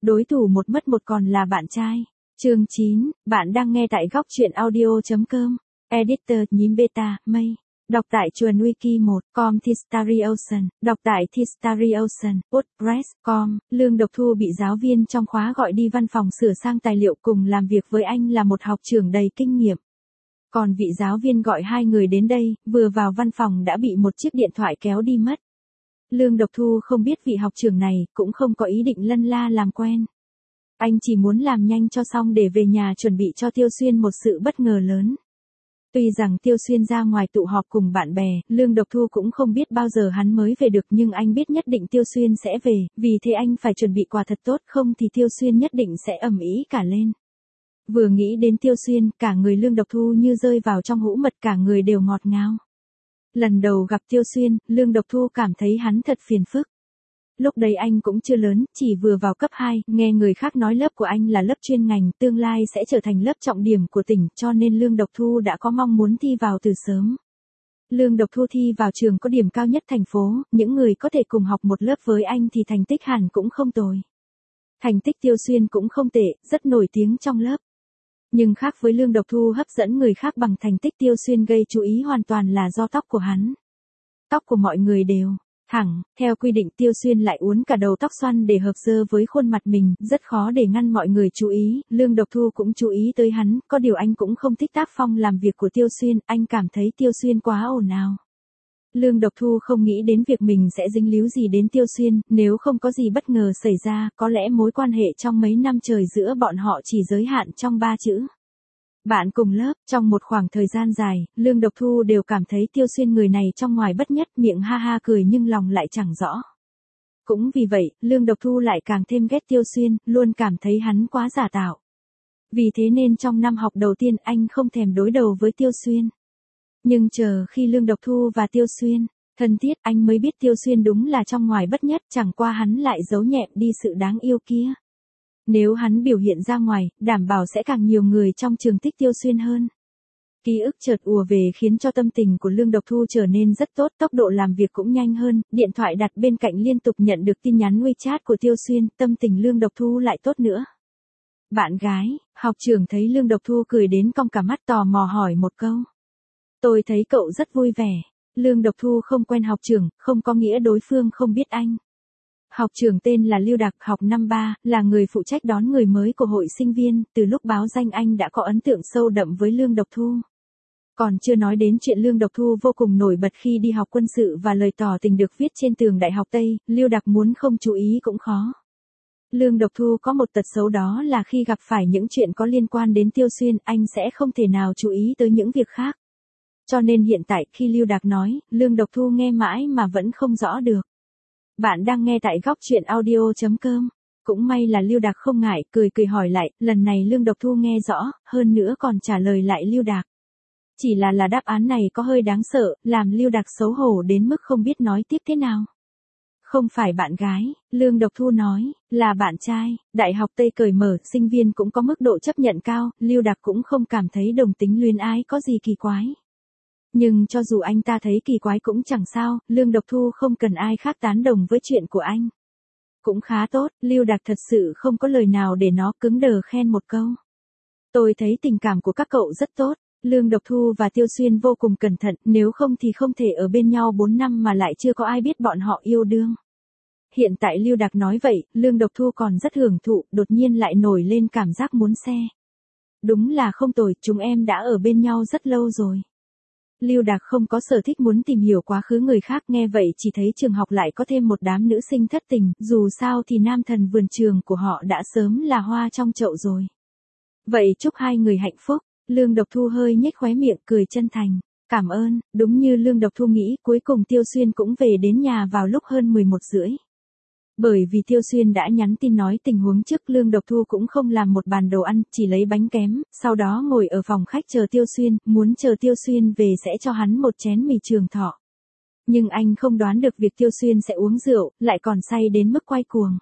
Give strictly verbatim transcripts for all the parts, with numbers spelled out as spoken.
Đối thủ một mất một còn là bạn trai. Chương chín, bạn đang nghe tại góc truyện audio.com. Editor nhím beta, mây. Đọc tại chuồn wiki một, com Thistary Ocean, đọc tại Thistary Ocean, WordPress, com, Lương Độc Thu bị giáo viên trong khóa gọi đi văn phòng sửa sang tài liệu cùng làm việc với anh là một học trưởng đầy kinh nghiệm. Còn vị giáo viên gọi hai người đến đây, vừa vào văn phòng đã bị một chiếc điện thoại kéo đi mất. Lương Độc Thu không biết vị học trưởng này, cũng không có ý định lân la làm quen. Anh chỉ muốn làm nhanh cho xong để về nhà chuẩn bị cho Tiêu Xuyên một sự bất ngờ lớn. Tuy rằng Tiêu Xuyên ra ngoài tụ họp cùng bạn bè, Lương Độc Thu cũng không biết bao giờ hắn mới về được, nhưng anh biết nhất định Tiêu Xuyên sẽ về, vì thế anh phải chuẩn bị quà thật tốt, không thì Tiêu Xuyên nhất định sẽ ầm ĩ cả lên. Vừa nghĩ đến Tiêu Xuyên, cả người Lương Độc Thu như rơi vào trong hũ mật, cả người đều ngọt ngào. Lần đầu gặp Tiêu Xuyên, Lương Độc Thu cảm thấy hắn thật phiền phức. Lúc đấy anh cũng chưa lớn, chỉ vừa vào cấp hai, nghe người khác nói lớp của anh là lớp chuyên ngành, tương lai sẽ trở thành lớp trọng điểm của tỉnh, cho nên Lương Độc Thu đã có mong muốn thi vào từ sớm. Lương Độc Thu thi vào trường có điểm cao nhất thành phố, những người có thể cùng học một lớp với anh thì thành tích hẳn cũng không tồi. Thành tích Tiêu Xuyên cũng không tệ, rất nổi tiếng trong lớp. Nhưng khác với Lương Độc Thu hấp dẫn người khác bằng thành tích, Tiêu Xuyên gây chú ý hoàn toàn là do tóc của hắn. Tóc của mọi người đều thẳng, theo quy định Tiêu Xuyên lại uốn cả đầu tóc xoăn để hợp dơ với khuôn mặt mình, rất khó để ngăn mọi người chú ý. Lương Độc Thu cũng chú ý tới hắn, có điều anh cũng không thích tác phong làm việc của Tiêu Xuyên, anh cảm thấy Tiêu Xuyên quá ồn ào. Lương Độc Thu không nghĩ đến việc mình sẽ dính líu gì đến Tiêu Xuyên, nếu không có gì bất ngờ xảy ra, có lẽ mối quan hệ trong mấy năm trời giữa bọn họ chỉ giới hạn trong ba chữ. Bạn cùng lớp. Trong một khoảng thời gian dài, Lương Độc Thu đều cảm thấy Tiêu Xuyên người này trong ngoài bất nhất, miệng ha ha cười nhưng lòng lại chẳng rõ. Cũng vì vậy, Lương Độc Thu lại càng thêm ghét Tiêu Xuyên, luôn cảm thấy hắn quá giả tạo. Vì thế nên trong năm học đầu tiên anh không thèm đối đầu với Tiêu Xuyên. Nhưng chờ khi Lương Độc Thu và Tiêu Xuyên thân thiết, anh mới biết Tiêu Xuyên đúng là trong ngoài bất nhất, chẳng qua hắn lại giấu nhẹm đi sự đáng yêu kia. Nếu hắn biểu hiện ra ngoài, đảm bảo sẽ càng nhiều người trong trường thích Tiêu Xuyên hơn. Ký ức chợt ùa về khiến cho tâm tình của Lương Độc Thu trở nên rất tốt, tốc độ làm việc cũng nhanh hơn, điện thoại đặt bên cạnh liên tục nhận được tin nhắn WeChat của Tiêu Xuyên, tâm tình Lương Độc Thu lại tốt nữa. Bạn gái, học trưởng thấy Lương Độc Thu cười đến cong cả mắt, tò mò hỏi một câu. Tôi thấy cậu rất vui vẻ. Lương Độc Thu không quen học trưởng, không có nghĩa đối phương không biết anh. Học trưởng tên là Lưu Đạc, học năm ba, là người phụ trách đón người mới của hội sinh viên, từ lúc báo danh anh đã có ấn tượng sâu đậm với Lương Độc Thu. Còn chưa nói đến chuyện Lương Độc Thu vô cùng nổi bật khi đi học quân sự và lời tỏ tình được viết trên tường Đại học Tây, Lưu Đạc muốn không chú ý cũng khó. Lương Độc Thu có một tật xấu, đó là khi gặp phải những chuyện có liên quan đến Tiêu Xuyên, anh sẽ không thể nào chú ý tới những việc khác. Cho nên hiện tại khi Lưu Đạc nói, Lương Độc Thu nghe mãi mà vẫn không rõ được. Bạn đang nghe tại góc truyện audio.com. Cũng may là Lưu Đạc không ngại, cười cười hỏi lại, lần này Lương Độc Thu nghe rõ, hơn nữa còn trả lời lại Lưu Đạc. Chỉ là là đáp án này có hơi đáng sợ, làm Lưu Đạc xấu hổ đến mức không biết nói tiếp thế nào. Không phải bạn gái, Lương Độc Thu nói, là bạn trai. Đại học Tây cởi mở, sinh viên cũng có mức độ chấp nhận cao, Lưu Đạc cũng không cảm thấy đồng tính luyến ái có gì kỳ quái. Nhưng cho dù anh ta thấy kỳ quái cũng chẳng sao, Lương Độc Thu không cần ai khác tán đồng với chuyện của anh. Cũng khá tốt, Lưu Đạc thật sự không có lời nào để nó cứng đờ khen một câu. Tôi thấy tình cảm của các cậu rất tốt. Lương Độc Thu và Tiêu Xuyên vô cùng cẩn thận, nếu không thì không thể ở bên nhau bốn năm mà lại chưa có ai biết bọn họ yêu đương. Hiện tại Lưu Đạc nói vậy, Lương Độc Thu còn rất hưởng thụ, đột nhiên lại nổi lên cảm giác muốn xe. Đúng là không tồi, chúng em đã ở bên nhau rất lâu rồi. Lưu Đạc không có sở thích muốn tìm hiểu quá khứ người khác, nghe vậy chỉ thấy trường học lại có thêm một đám nữ sinh thất tình, dù sao thì nam thần vườn trường của họ đã sớm là hoa trong chậu rồi. Vậy chúc hai người hạnh phúc. Lương Độc Thu hơi nhếch khóe miệng cười chân thành. Cảm ơn. Đúng như Lương Độc Thu nghĩ, cuối cùng Tiêu Xuyên cũng về đến nhà vào lúc hơn mười một rưỡi. Bởi vì Tiêu Xuyên đã nhắn tin nói tình huống trước, Lương Độc Thu cũng không làm một bàn đồ ăn, chỉ lấy bánh kém, sau đó ngồi ở phòng khách chờ Tiêu Xuyên, muốn chờ Tiêu Xuyên về sẽ cho hắn một chén mì Trường Thọ. Nhưng anh không đoán được việc Tiêu Xuyên sẽ uống rượu, lại còn say đến mức quay cuồng.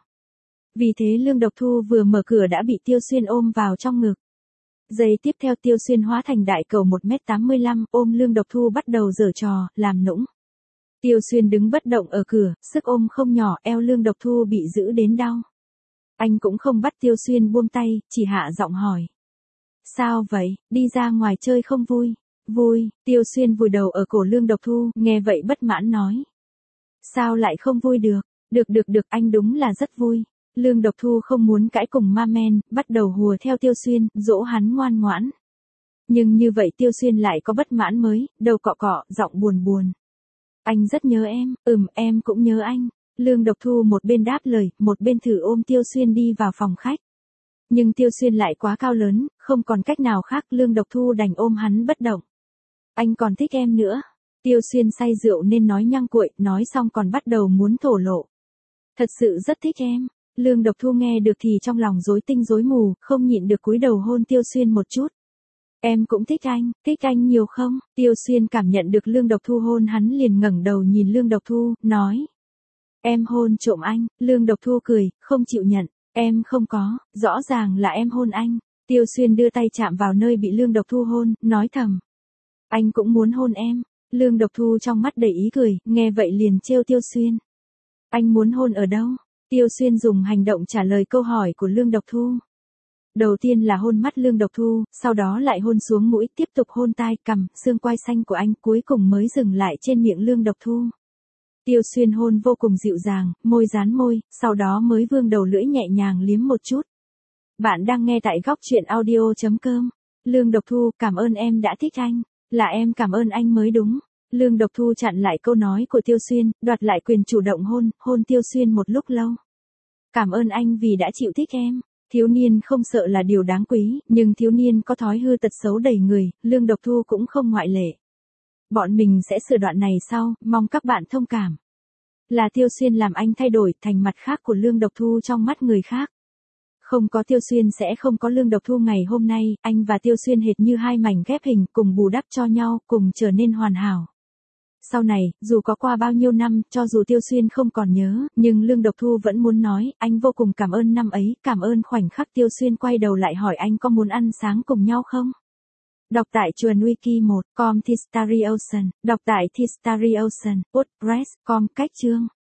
Vì thế Lương Độc Thu vừa mở cửa đã bị Tiêu Xuyên ôm vào trong ngực. Giây tiếp theo Tiêu Xuyên hóa thành đại cầu một mét tám mươi lăm, ôm Lương Độc Thu bắt đầu giở trò, làm nũng. Tiêu Xuyên đứng bất động ở cửa, sức ôm không nhỏ, eo Lương Độc Thu bị giữ đến đau. Anh cũng không bắt Tiêu Xuyên buông tay, chỉ hạ giọng hỏi. Sao vậy, đi ra ngoài chơi không vui? Vui, Tiêu Xuyên vùi đầu ở cổ Lương Độc Thu, nghe vậy bất mãn nói. Sao lại không vui được? Được được được, anh đúng là rất vui. Lương Độc Thu không muốn cãi cùng ma men, bắt đầu hùa theo Tiêu Xuyên, dỗ hắn ngoan ngoãn. Nhưng như vậy Tiêu Xuyên lại có bất mãn mới, đầu cọ cọ, giọng buồn buồn. Anh rất nhớ em, ừm em cũng nhớ anh. Lương Độc Thu một bên đáp lời, một bên thử ôm Tiêu Xuyên đi vào phòng khách. Nhưng Tiêu Xuyên lại quá cao lớn, không còn cách nào khác, Lương Độc Thu đành ôm hắn bất động. Anh còn thích em nữa. Tiêu Xuyên say rượu nên nói nhăng cuội, nói xong còn bắt đầu muốn thổ lộ. Thật sự rất thích em. Lương Độc Thu nghe được thì trong lòng rối tinh rối mù, không nhịn được cúi đầu hôn Tiêu Xuyên một chút. Em cũng thích anh, thích anh nhiều không? Tiêu Xuyên cảm nhận được Lương Độc Thu hôn hắn liền ngẩng đầu nhìn Lương Độc Thu, nói. Em hôn trộm anh. Lương Độc Thu cười, không chịu nhận. Em không có, rõ ràng là em hôn anh. Tiêu Xuyên đưa tay chạm vào nơi bị Lương Độc Thu hôn, nói thầm. Anh cũng muốn hôn em. Lương Độc Thu trong mắt đầy ý cười, nghe vậy liền trêu Tiêu Xuyên. Anh muốn hôn ở đâu? Tiêu Xuyên dùng hành động trả lời câu hỏi của Lương Độc Thu. Đầu tiên là hôn mắt Lương Độc Thu, sau đó lại hôn xuống mũi, tiếp tục hôn tai, cằm, xương quai xanh của anh, cuối cùng mới dừng lại trên miệng Lương Độc Thu. Tiêu Xuyên hôn vô cùng dịu dàng, môi dán môi, sau đó mới vươn đầu lưỡi nhẹ nhàng liếm một chút. Bạn đang nghe tại góc truyện audio chấm com. Lương Độc Thu, cảm ơn em đã thích anh. Là em cảm ơn anh mới đúng. Lương Độc Thu chặn lại câu nói của Tiêu Xuyên, đoạt lại quyền chủ động hôn, hôn Tiêu Xuyên một lúc lâu. Cảm ơn anh vì đã chịu thích em. Thiếu niên không sợ là điều đáng quý, nhưng thiếu niên có thói hư tật xấu đầy người, Lương Độc Thu cũng không ngoại lệ. Bọn mình sẽ sửa đoạn này sau, mong các bạn thông cảm. Là Tiêu Xuyên làm anh thay đổi thành mặt khác của Lương Độc Thu trong mắt người khác. Không có Tiêu Xuyên sẽ không có Lương Độc Thu ngày hôm nay, anh và Tiêu Xuyên hệt như hai mảnh ghép hình, cùng bù đắp cho nhau, cùng trở nên hoàn hảo. Sau này, dù có qua bao nhiêu năm, cho dù Tiêu Xuyên không còn nhớ, nhưng Lương Độc Thu vẫn muốn nói, anh vô cùng cảm ơn năm ấy, cảm ơn khoảnh khắc Tiêu Xuyên quay đầu lại hỏi anh có muốn ăn sáng cùng nhau không? Đọc tại Chuồn Wiki một, com Thistary Ocean, đọc tại Thistary Ocean, WordPress, com cách chương.